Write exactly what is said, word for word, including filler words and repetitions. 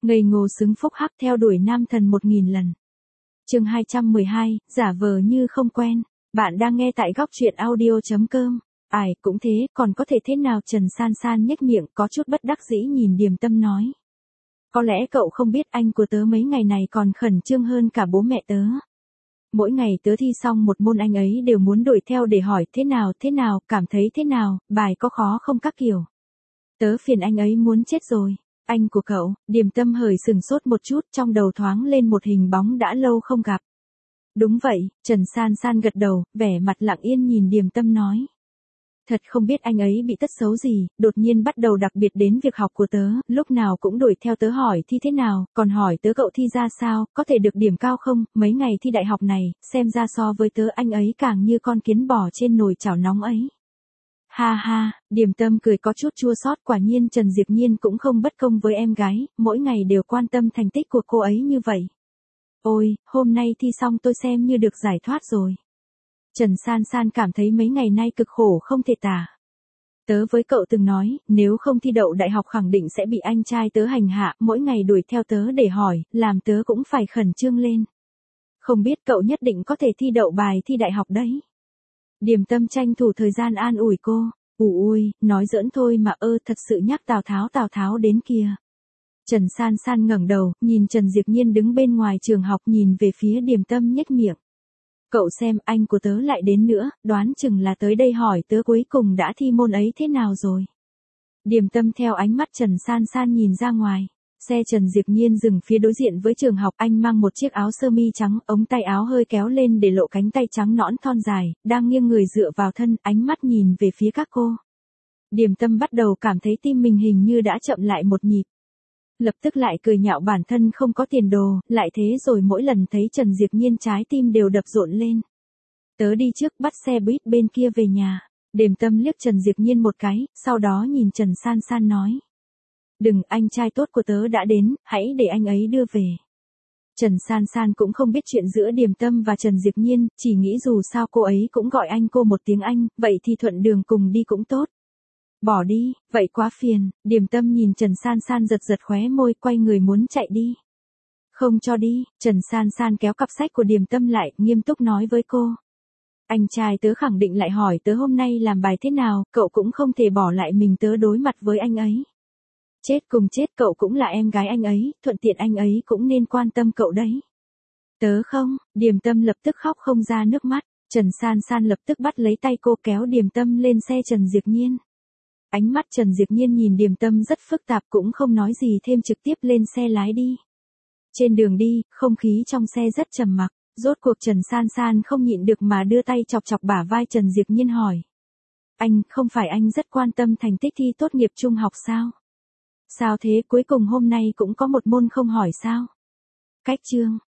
Ngây ngô xứng phúc hắc theo đuổi nam thần một nghìn lần. Chương hai trăm mười hai, giả vờ như không quen. Bạn đang nghe tại góc truyện audio chấm com. Ai cũng thế, còn có thể thế nào? Trần San San nhếch miệng có chút bất đắc dĩ nhìn Điềm Tâm nói. Có lẽ cậu không biết anh của tớ mấy ngày này còn khẩn trương hơn cả bố mẹ tớ. Mỗi ngày tớ thi xong một môn anh ấy đều muốn đuổi theo để hỏi thế nào thế nào, cảm thấy thế nào, bài có khó không các kiểu. Tớ phiền anh ấy muốn chết rồi. Anh của cậu? Điềm Tâm hởi sừng sốt một chút, trong đầu thoáng lên một hình bóng đã lâu không gặp. Đúng vậy, Trần San San gật đầu, vẻ mặt lặng yên nhìn Điềm Tâm nói. Thật không biết anh ấy bị tật xấu gì, đột nhiên bắt đầu đặc biệt đến việc học của tớ, lúc nào cũng đuổi theo tớ hỏi thi thế nào, còn hỏi tớ cậu thi ra sao, có thể được điểm cao không, mấy ngày thi đại học này, xem ra so với tớ anh ấy càng như con kiến bò trên nồi chảo nóng ấy. Ha ha, Điềm Tâm cười có chút chua xót, quả nhiên Trần Diệp Nhiên cũng không bất công với em gái, mỗi ngày đều quan tâm thành tích của cô ấy như vậy. Ôi, hôm nay thi xong tôi xem như được giải thoát rồi. Trần San San cảm thấy mấy ngày nay cực khổ không thể tả. Tớ với cậu từng nói, nếu không thi đậu đại học khẳng định sẽ bị anh trai tớ hành hạ, mỗi ngày đuổi theo tớ để hỏi, làm tớ cũng phải khẩn trương lên. Không biết cậu nhất định có thể thi đậu bài thi đại học đấy. Điềm Tâm tranh thủ thời gian an ủi cô. Ù ui, nói giỡn thôi mà ơ, thật sự nhắc Tào Tháo Tào Tháo đến kìa. Trần San San ngẩng đầu, nhìn Trần Diệp Nhiên đứng bên ngoài trường học, nhìn về phía Điềm Tâm nhếch miệng. Cậu xem, anh của tớ lại đến nữa, đoán chừng là tới đây hỏi tớ cuối cùng đã thi môn ấy thế nào rồi. Điềm Tâm theo ánh mắt Trần San San nhìn ra ngoài. Xe Trần Diệp Nhiên dừng phía đối diện với trường học, anh mang một chiếc áo sơ mi trắng, ống tay áo hơi kéo lên để lộ cánh tay trắng nõn thon dài, đang nghiêng người dựa vào thân, ánh mắt nhìn về phía các cô. Điềm Tâm bắt đầu cảm thấy tim mình hình như đã chậm lại một nhịp. Lập tức lại cười nhạo bản thân không có tiền đồ, lại thế rồi mỗi lần thấy Trần Diệp Nhiên trái tim đều đập rộn lên. Tớ đi trước, bắt xe buýt bên kia về nhà. Điềm Tâm liếc Trần Diệp Nhiên một cái, sau đó nhìn Trần San San nói. Đừng, anh trai tốt của tớ đã đến, hãy để anh ấy đưa về. Trần San San cũng không biết chuyện giữa Điềm Tâm và Trần Diệp Nhiên, chỉ nghĩ dù sao cô ấy cũng gọi anh cô một tiếng anh, vậy thì thuận đường cùng đi cũng tốt. Bỏ đi, vậy quá phiền. Điềm Tâm nhìn Trần San San giật giật khóe môi, quay người muốn chạy đi. Không cho đi. Trần San San kéo cặp sách của Điềm Tâm lại, nghiêm túc nói với cô. Anh trai tớ khẳng định lại hỏi tớ hôm nay làm bài thế nào, cậu cũng không thể bỏ lại mình tớ đối mặt với anh ấy. Chết cùng chết, cậu cũng là em gái anh ấy, thuận tiện anh ấy cũng nên quan tâm cậu đấy. Tớ không. Điềm Tâm lập tức khóc không ra nước mắt. Trần San San lập tức bắt lấy tay cô kéo Điềm Tâm lên xe Trần Diệp Nhiên. Ánh mắt Trần Diệp Nhiên nhìn Điềm Tâm rất phức tạp, cũng không nói gì thêm, trực tiếp lên xe lái đi. Trên đường đi, không khí trong xe rất trầm mặc, rốt cuộc Trần San San không nhịn được mà đưa tay chọc chọc bả vai Trần Diệp Nhiên hỏi. Anh, không phải anh rất quan tâm thành tích thi tốt nghiệp trung học sao? Sao thế, cuối cùng hôm nay cũng có một môn không hỏi sao? Cách chương.